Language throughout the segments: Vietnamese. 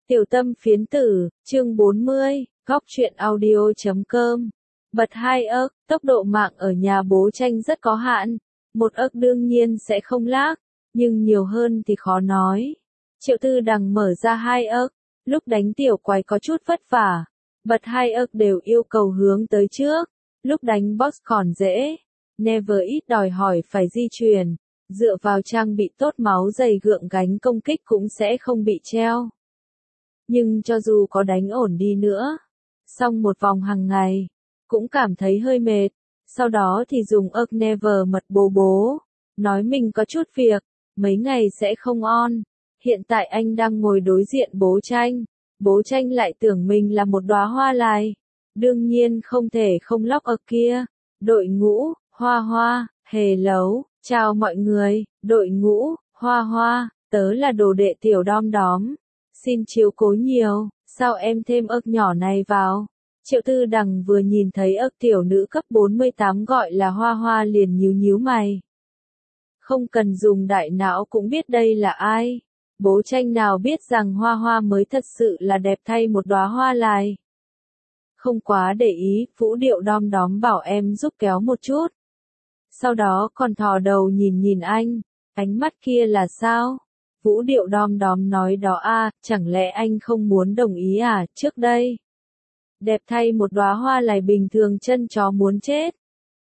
Tiểu tâm phiến tử, chương 40, góc truyện audio.com. Bật 2 ức, tốc độ mạng ở nhà bố Tranh rất có hạn. 1 ức đương nhiên sẽ không lag, nhưng nhiều hơn thì khó nói. Triệu Tư Đằng mở ra 2 ức, lúc đánh tiểu quái có chút vất vả. Bật 2 ức đều yêu cầu hướng tới trước, lúc đánh boss còn dễ. Never ít đòi hỏi phải di chuyển, dựa vào trang bị tốt máu dày gượng gánh công kích cũng sẽ không bị treo. Nhưng cho dù có đánh ổn đi nữa, xong một vòng hàng ngày, cũng cảm thấy hơi mệt, sau đó thì dùng ức Never mật bố, nói mình có chút việc, mấy ngày sẽ không on. Hiện tại anh đang ngồi đối diện bố Tranh lại tưởng mình là một đóa hoa lai. Đương nhiên không thể không lóc ức kia. Đội ngũ, Hoa, hello, chào mọi người, đội ngũ, Hoa, tớ là đồ đệ tiểu đom. Xin chiếu cố nhiều, sao em thêm ức nhỏ này vào? Triệu Tư Đằng vừa nhìn thấy ức tiểu nữ cấp 48 gọi là Hoa liền nhíu mày. Không cần dùng đại não cũng biết đây là ai. Bố Tranh nào biết rằng Hoa mới thật sự là đẹp thay một đóa hoa lai. Không quá để ý, Vũ Điệu đom bảo em giúp kéo một chút. Sau đó còn thò đầu nhìn anh, ánh mắt kia là sao? Vũ Điệu đom nói đó à, chẳng lẽ anh không muốn đồng ý à, trước đây. Đẹp thay một đóa hoa lại bình thường chân chó muốn chết.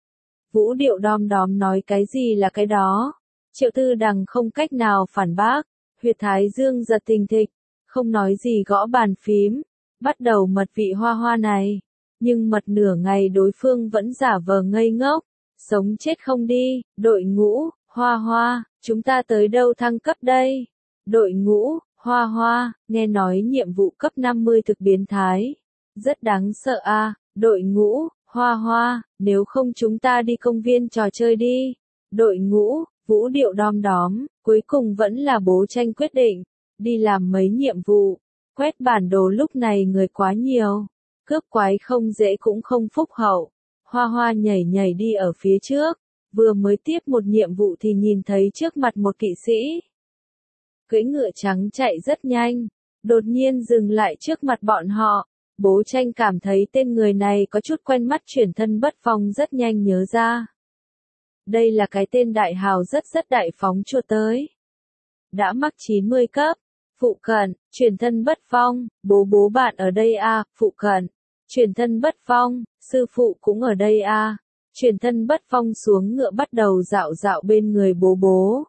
Vũ Điệu đom nói cái gì là cái đó. Triệu Tư Đằng không cách nào phản bác, huyệt thái dương giật thình thịch, không nói gì gõ bàn phím, bắt đầu mật vị hoa này. Nhưng mật nửa ngày đối phương vẫn giả vờ ngây ngốc, sống chết không đi, đội ngũ, Hoa, chúng ta tới đâu thăng cấp đây? Đội ngũ, Hoa, nghe nói nhiệm vụ cấp 50 thực biến thái. Rất đáng sợ à, đội ngũ, Hoa, nếu không chúng ta đi công viên trò chơi đi. Đội ngũ, Vũ Điệu đom, cuối cùng vẫn là bố Tranh quyết định, đi làm mấy nhiệm vụ, quét bản đồ lúc này người quá nhiều. Cướp quái không dễ cũng không phúc hậu. Hoa nhảy đi ở phía trước, vừa mới tiếp một nhiệm vụ thì nhìn thấy trước mặt một kỵ sĩ. Cưỡi ngựa trắng chạy rất nhanh, đột nhiên dừng lại trước mặt bọn họ. Bố Tranh cảm thấy tên người này có chút quen mắt, chuyển thân bất phong rất nhanh nhớ ra. Đây là cái tên đại hào rất đại phóng chua tới. Đã mắc 90 cấp, phụ cận, chuyển thân bất phong, bố bạn ở đây à, phụ cận. Chuyển thân bất phong, sư phụ cũng ở đây à. Chuyển thân bất phong xuống ngựa bắt đầu dạo bên người bố.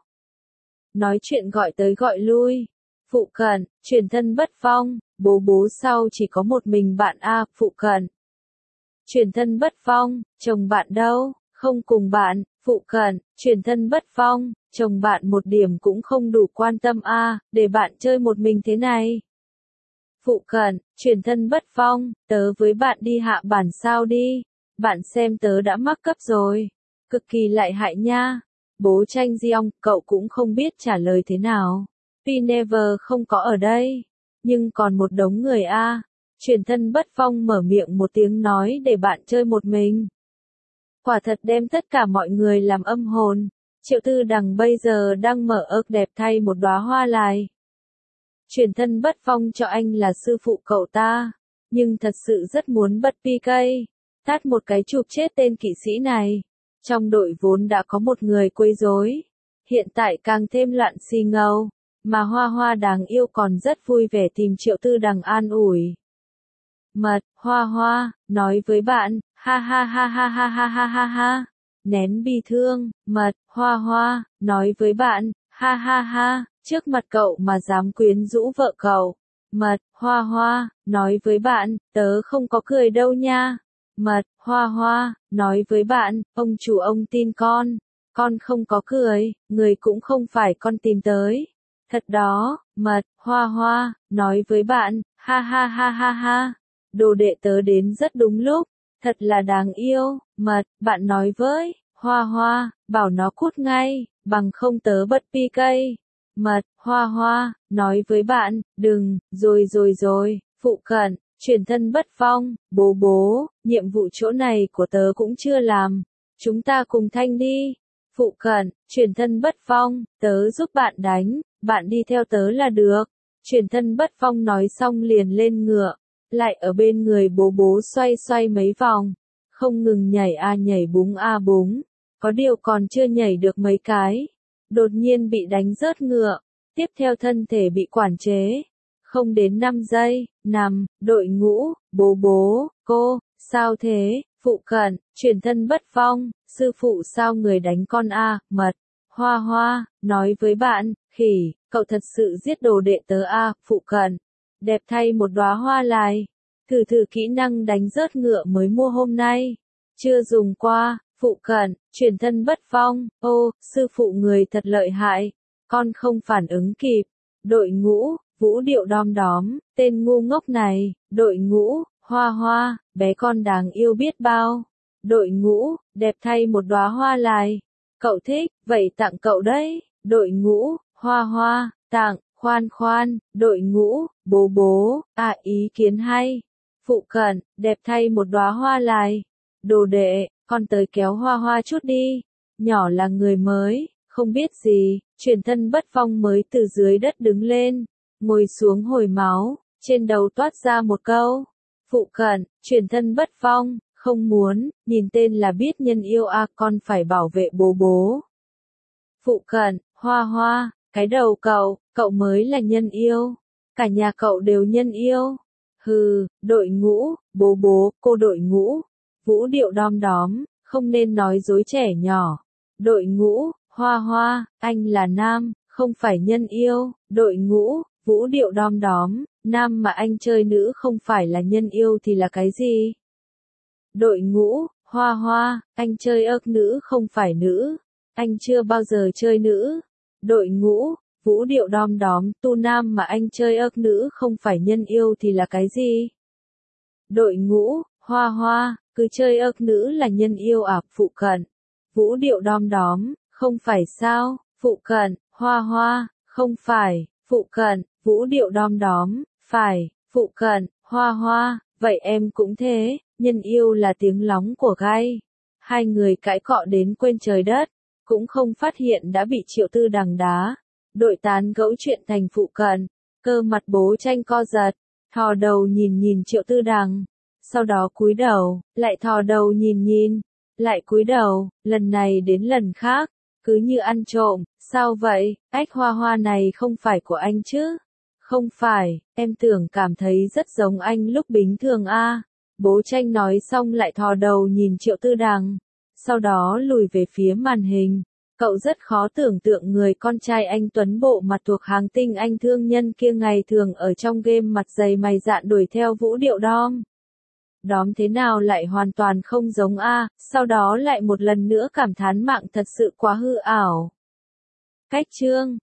Nói chuyện gọi tới gọi lui. Phụ cận, chuyển thân bất phong, bố sau chỉ có một mình bạn à, phụ cận. Chuyển thân bất phong, chồng bạn đâu, không cùng bạn, phụ cận, chuyển thân bất phong, chồng bạn một điểm cũng không đủ quan tâm à, để bạn chơi một mình thế này. Phụ cận, chuyển thân bất phong, tớ với bạn đi hạ bản sao đi, bạn xem tớ đã mắc cấp rồi, cực kỳ lợi hại nha. Bố Tranh Giong, cậu cũng không biết trả lời thế nào. Never không có ở đây, nhưng còn một đống người a. Chuyển thân bất phong mở miệng một tiếng nói để bạn chơi một mình. Quả thật đem tất cả mọi người làm âm hồn. Triệu Tư Đằng bây giờ đang mở ức đẹp thay một đóa hoa lai. Chuyển thân bất phong cho anh là sư phụ cậu ta, nhưng thật sự rất muốn bật PK, tát một cái chụp chết tên kỵ sĩ này. Trong đội vốn đã có một người quấy rối, hiện tại càng thêm loạn xì ngầu, mà Hoa đáng yêu còn rất vui vẻ tìm Triệu Tư Đằng an ủi. Mật, Hoa, nói với bạn, ha, nén bi thương, mật, Hoa, nói với bạn, ha, trước mặt cậu mà dám quyến rũ vợ cậu. Mật, Hoa, nói với bạn, tớ không có cười đâu nha. Mật, Hoa, nói với bạn, ông chủ ông tin con không có cười, người cũng không phải con tìm tới. Thật đó, mật, Hoa, nói với bạn, ha, đồ đệ tớ đến rất đúng lúc, thật là đáng yêu. Mật, bạn nói với Hoa, bảo nó cút ngay, bằng không tớ bật PK. Mật, Hoa, nói với bạn, đừng, rồi, phụ cận, chuyển thân bất phong, bố, nhiệm vụ chỗ này của tớ cũng chưa làm, chúng ta cùng thanh đi. Phụ cận, chuyển thân bất phong, tớ giúp bạn đánh, bạn đi theo tớ là được. Chuyển thân bất phong nói xong liền lên ngựa, lại ở bên người bố bố xoay xoay mấy vòng, không ngừng nhảy nhảy búng. Có điều còn chưa nhảy được mấy cái, đột nhiên bị đánh rớt ngựa, tiếp theo thân thể bị quản chế. Không đến 5 giây, nằm, đội ngũ, bố, cô, sao thế, phụ cận, chuyển thân bất phong, sư phụ sao người đánh con mật, hoa, nói với bạn, khỉ, cậu thật sự giết đồ đệ tớ phụ cận, đẹp thay một đóa hoa lại, thử kỹ năng đánh rớt ngựa mới mua hôm nay, chưa dùng qua, phụ cận, chuyển thân bất phong, ô, sư phụ người thật lợi hại, con không phản ứng kịp, đội ngũ, vũ điệu đom đóm, tên ngu ngốc này, đội ngũ, hoa, bé con đáng yêu biết bao, đội ngũ, đẹp thay một đóa hoa lại, cậu thích, vậy tặng cậu đấy, đội ngũ, hoa, tặng, khoan, đội ngũ, bố, ý kiến hay, phụ cận, đẹp thay một đóa hoa lại, đồ đệ, con tới kéo hoa chút đi, nhỏ là người mới, không biết gì, chuyển thân bất phong mới từ dưới đất đứng lên, ngồi xuống hồi máu, trên đầu toát ra một câu, phụ cận, chuyển thân bất phong, không muốn, nhìn tên là biết nhân yêu con phải bảo vệ bố. Phụ cận, hoa, cái đầu cậu mới là nhân yêu, cả nhà cậu đều nhân yêu, hừ, đội ngũ, bố, cô đội ngũ, vũ điệu đom đóm, không nên nói dối trẻ nhỏ, đội ngũ, hoa, anh là nam, không phải nhân yêu, đội ngũ, vũ điệu đom đóm, nam mà anh chơi nữ không phải là nhân yêu thì là cái gì? Đội ngũ, hoa, anh chơi nữ không phải nữ, anh chưa bao giờ chơi nữ. Đội ngũ, vũ điệu đom đóm, tu nam mà anh chơi nữ không phải nhân yêu thì là cái gì? Đội ngũ, hoa, cứ chơi nữ là nhân yêu phụ cận. Vũ điệu đom đóm, không phải sao, phụ cận, hoa, không phải, phụ cận, vũ điệu đom đóm, phải, phụ cận, hoa, vậy em cũng thế, nhân yêu là tiếng lóng của gai. Hai người cãi cọ đến quên trời đất, cũng không phát hiện đã bị Triệu Tư Đằng đá. Đội tán gẫu chuyện thành phụ cận, cơ mặt bố tranh co giật, thò đầu nhìn Triệu Tư Đằng, sau đó cúi đầu, lại thò đầu nhìn, lại cúi đầu, lần này đến lần khác, cứ như ăn trộm, sao vậy, ách hoa này không phải của anh chứ? Không phải, em tưởng cảm thấy rất giống anh lúc bình thường Bố tranh nói xong lại thò đầu nhìn Triệu Tư Đằng, sau đó lùi về phía màn hình. Cậu rất khó tưởng tượng người con trai anh tuấn bộ mặt thuộc hàng tinh anh thương nhân kia ngày thường ở trong game mặt dày mày dạn đuổi theo vũ điệu đom đóm thế nào lại hoàn toàn không giống sau đó lại một lần nữa cảm thán mạng thật sự quá hư ảo. Cách chương